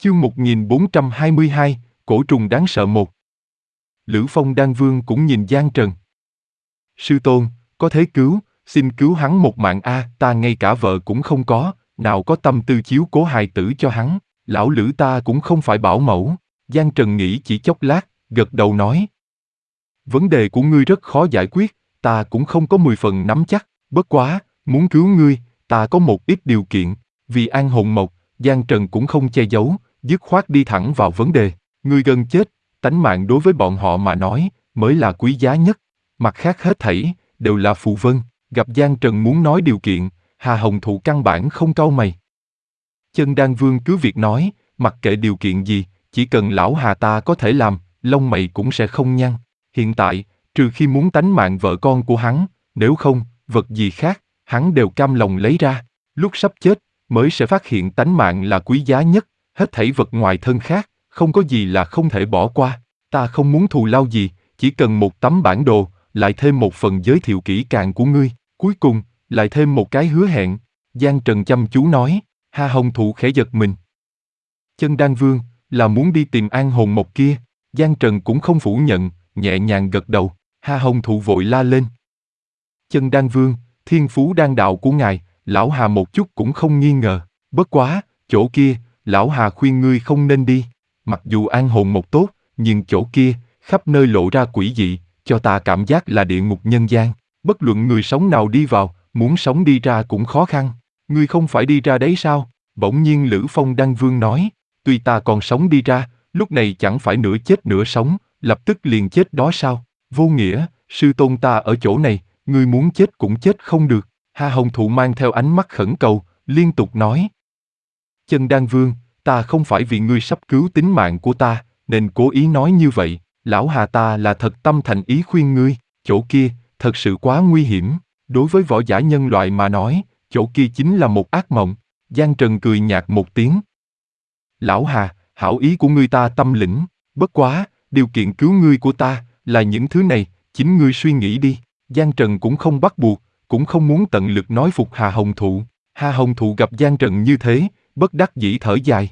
Chương 1422, cổ trùng đáng sợ 1. Lữ Phong Đan Vương cũng nhìn Giang Trần. Sư tôn, có thế cứu, xin cứu hắn một mạng a, ta ngay cả vợ cũng không có, nào có tâm tư chiếu cố hài tử cho hắn, lão Lữ ta cũng không phải bảo mẫu. Giang Trần nghĩ chỉ chốc lát, gật đầu nói. Vấn đề của ngươi rất khó giải quyết, ta cũng không có 10 phần nắm chắc, bất quá, muốn cứu ngươi, ta có một ít điều kiện, vì an hồn mộc, Giang Trần cũng không che giấu, dứt khoát đi thẳng vào vấn đề, ngươi gần chết, tánh mạng đối với bọn họ mà nói, mới là quý giá nhất, mặt khác hết thảy, đều là phù vân, gặp Giang Trần muốn nói điều kiện, Hà Hồng Thụ căn bản không cau mày. Chân Đan Vương cứ việc nói, mặc kệ điều kiện gì, chỉ cần lão Hà ta có thể làm, lông mày cũng sẽ không nhăn. Hiện tại, trừ khi muốn tánh mạng vợ con của hắn, nếu không, vật gì khác, hắn đều cam lòng lấy ra. Lúc sắp chết, mới sẽ phát hiện tánh mạng là quý giá nhất, hết thảy vật ngoài thân khác, không có gì là không thể bỏ qua. Ta không muốn thù lao gì, chỉ cần một tấm bản đồ, lại thêm một phần giới thiệu kỹ càng của ngươi, cuối cùng, lại thêm một cái hứa hẹn. Giang Trần chăm chú nói, Hà Hồng Thụ khẽ giật mình. Chân Đan Vương, là muốn đi tìm an hồn mộc kia, Giang Trần cũng không phủ nhận, nhẹ nhàng gật đầu, Hà Hồng Thụ vội la lên. Chân Đan Vương, thiên phú đan đạo của ngài, lão Hà một chút cũng không nghi ngờ, bất quá, chỗ kia, lão Hà khuyên ngươi không nên đi, mặc dù an hồn mộc tốt, nhưng chỗ kia, khắp nơi lộ ra quỷ dị, cho ta cảm giác là địa ngục nhân gian, bất luận người sống nào đi vào, muốn sống đi ra cũng khó khăn, ngươi không phải đi ra đấy sao? Bỗng nhiên Lữ Phong Đan Vương nói, tuy ta còn sống đi ra, lúc này chẳng phải nửa chết nửa sống, lập tức liền chết đó sao? Vô nghĩa, sư tôn ta ở chỗ này, ngươi muốn chết cũng chết không được. Hà Hồng Thụ mang theo ánh mắt khẩn cầu, liên tục nói. Chân Đan Vương, ta không phải vì ngươi sắp cứu tính mạng của ta, nên cố ý nói như vậy, lão Hà ta là thật tâm thành ý khuyên ngươi, chỗ kia, thật sự quá nguy hiểm, đối với võ giả nhân loại mà nói, chỗ kia chính là một ác mộng. Giang Trần cười nhạt một tiếng. Lão Hà, hảo ý của ngươi ta tâm lĩnh, bất quá, điều kiện cứu ngươi của ta, là những thứ này, chính ngươi suy nghĩ đi. Giang Trần cũng không bắt buộc, cũng không muốn tận lực nói phục Hà Hồng Thụ. Hà Hồng Thụ gặp Giang Trần như thế, bất đắc dĩ thở dài.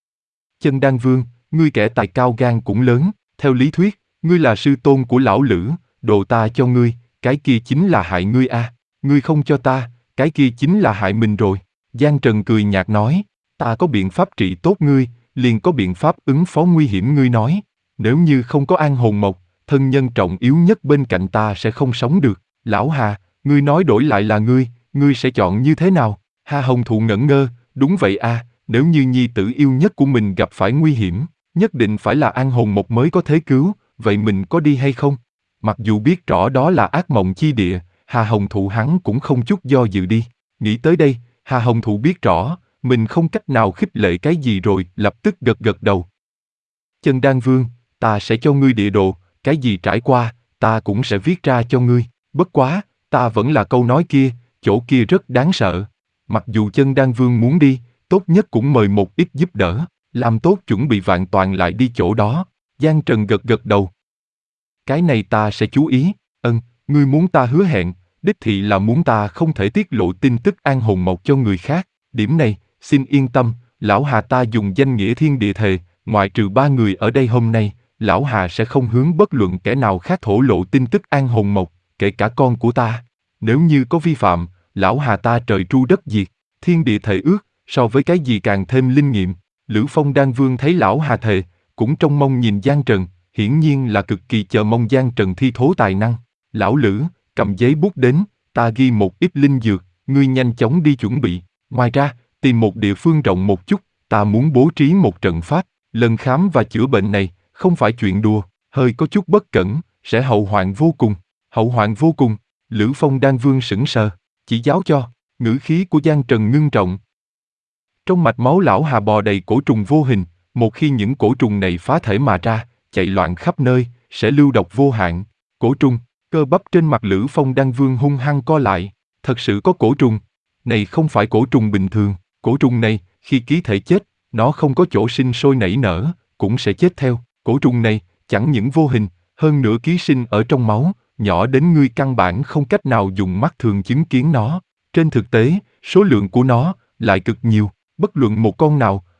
Chân Đan Vương, ngươi kẻ tài cao gan cũng lớn, theo lý thuyết, ngươi là sư tôn của lão Lữ, đồ ta cho ngươi, cái kia chính là hại ngươi a, ngươi không cho ta, cái kia chính là hại mình rồi. Giang Trần cười nhạt nói, ta có biện pháp trị tốt ngươi, liền có biện pháp ứng phó nguy hiểm ngươi nói, nếu như không có an hồn mộc, thân nhân trọng yếu nhất bên cạnh ta sẽ không sống được. Lão Hà, ngươi nói đổi lại là ngươi sẽ chọn như thế nào? Hà Hồng Thụ ngẩn ngơ, đúng vậy a, nếu như nhi tử yêu nhất của mình gặp phải nguy hiểm, nhất định phải là an hồn mộc mới có thể cứu, vậy mình có đi hay không? Mặc dù biết rõ đó là ác mộng chi địa, Hà Hồng Thụ hắn cũng không chút do dự đi. Nghĩ tới đây, Hà Hồng Thụ biết rõ, mình không cách nào khích lệ cái gì rồi, lập tức gật gật đầu. Chân Đan Vương, ta sẽ cho ngươi địa đồ, cái gì trải qua, ta cũng sẽ viết ra cho ngươi. Bất quá, ta vẫn là câu nói kia, chỗ kia rất đáng sợ. Mặc dù Chân Đan Vương muốn đi, tốt nhất cũng mời một ít giúp đỡ, làm tốt chuẩn bị vạn toàn lại đi chỗ đó. Giang Trần gật gật đầu. Cái này ta sẽ chú ý, ngươi muốn ta hứa hẹn, đích thị là muốn ta không thể tiết lộ tin tức an hồn mộc cho người khác. Điểm này, xin yên tâm, lão Hà ta dùng danh nghĩa thiên địa thề, ngoại trừ 3 người ở đây hôm nay, lão Hà sẽ không hướng bất luận kẻ nào khác thổ lộ tin tức an hồn mộc, kể cả con của ta. Nếu như có vi phạm, lão Hà ta trời tru đất diệt, thiên địa thề ước, so với cái gì càng thêm linh nghiệm. Lữ Phong Đan Vương thấy lão Hà thề, cũng trông mong nhìn Giang Trần, hiển nhiên là cực kỳ chờ mong Giang Trần thi thố tài năng. Lão Lữ, cầm giấy bút đến, ta ghi một ít linh dược, ngươi nhanh chóng đi chuẩn bị. Ngoài ra, tìm một địa phương rộng một chút, ta muốn bố trí một trận pháp. Lần khám và chữa bệnh này, không phải chuyện đùa, hơi có chút bất cẩn, sẽ hậu hoạn vô cùng. Hậu hoạn vô cùng, Lữ Phong Đan Vương sững sờ, chỉ giáo cho, ngữ khí của Giang Trần ngưng trọng. Trong mạch máu lão Hà bò đầy cổ trùng vô hình, một khi những cổ trùng này phá thể mà ra, chạy loạn khắp nơi, sẽ lưu độc vô hạn. Cổ trùng, cơ bắp trên mặt Lữ Phong Đan Vương hung hăng co lại, thật sự có cổ trùng. Này không phải cổ trùng bình thường, cổ trùng này, khi ký thể chết, nó không có chỗ sinh sôi nảy nở, cũng sẽ chết theo. Cổ trùng này, chẳng những vô hình, hơn nữa ký sinh ở trong máu, nhỏ đến ngươi căn bản không cách nào dùng mắt thường chứng kiến nó. Trên thực tế, số lượng của nó lại cực nhiều, bất luận một con nào,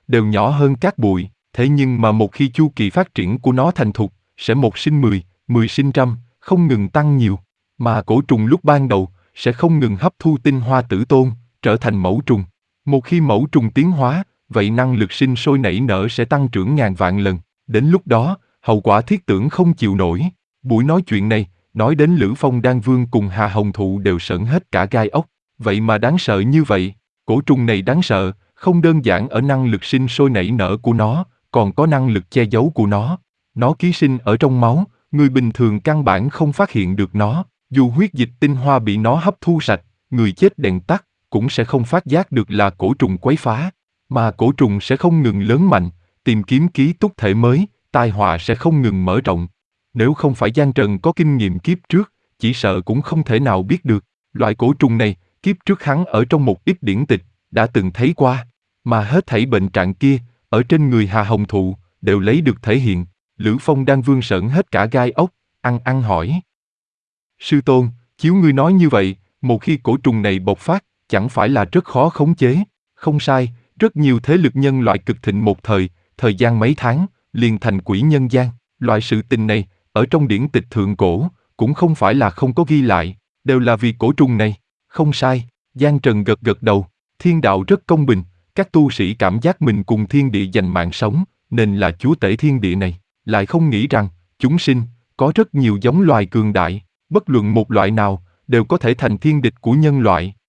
đều nhỏ hơn cát bụi, thế nhưng mà một khi chu kỳ phát triển của nó thành thục, sẽ một sinh 10, 10 sinh trăm, không ngừng tăng nhiều. Mà cổ trùng lúc ban đầu, sẽ không ngừng hấp thu tinh hoa tử tôn, trở thành mẫu trùng. Một khi mẫu trùng tiến hóa, vậy năng lực sinh sôi nảy nở sẽ tăng trưởng ngàn vạn lần. Đến lúc đó, hậu quả thiết tưởng không chịu nổi. Buổi nói chuyện này, nói đến Lữ Phong Đan Vương cùng Hà Hồng Thụ đều sởn hết cả gai ốc. Vậy mà đáng sợ như vậy, cổ trùng này đáng sợ, không đơn giản ở năng lực sinh sôi nảy nở của nó, còn có năng lực che giấu của nó. Nó ký sinh ở trong máu, người bình thường căn bản không phát hiện được nó. Dù huyết dịch tinh hoa bị nó hấp thu sạch, người chết đèn tắt, cũng sẽ không phát giác được là cổ trùng quấy phá. Mà cổ trùng sẽ không ngừng lớn mạnh, tìm kiếm ký túc thể mới, tai họa sẽ không ngừng mở rộng. Nếu không phải Giang Trần có kinh nghiệm kiếp trước, chỉ sợ cũng không thể nào biết được. Loại cổ trùng này, kiếp trước hắn ở trong một ít điển tịch, đã từng thấy qua. Mà hết thảy bệnh trạng kia, ở trên người Hà Hồng Thụ, đều lấy được thể hiện. Lữ Phong Đan Vương sởn hết cả gai ốc, ăn hỏi. Sư tôn, chiếu ngươi nói như vậy, một khi cổ trùng này bộc phát, chẳng phải là rất khó khống chế. Không sai, rất nhiều thế lực nhân loại cực thịnh một thời gian mấy tháng, liền thành quỷ nhân gian. Loại sự tình này, ở trong điển tịch thượng cổ, cũng không phải là không có ghi lại, đều là vì cổ trùng này. Không sai, Giang Trần gật gật đầu, thiên đạo rất công bình, các tu sĩ cảm giác mình cùng thiên địa dành mạng sống, nên là chúa tể thiên địa này, lại không nghĩ rằng, chúng sinh, có rất nhiều giống loài cường đại, bất luận một loại nào, đều có thể thành thiên địch của nhân loại.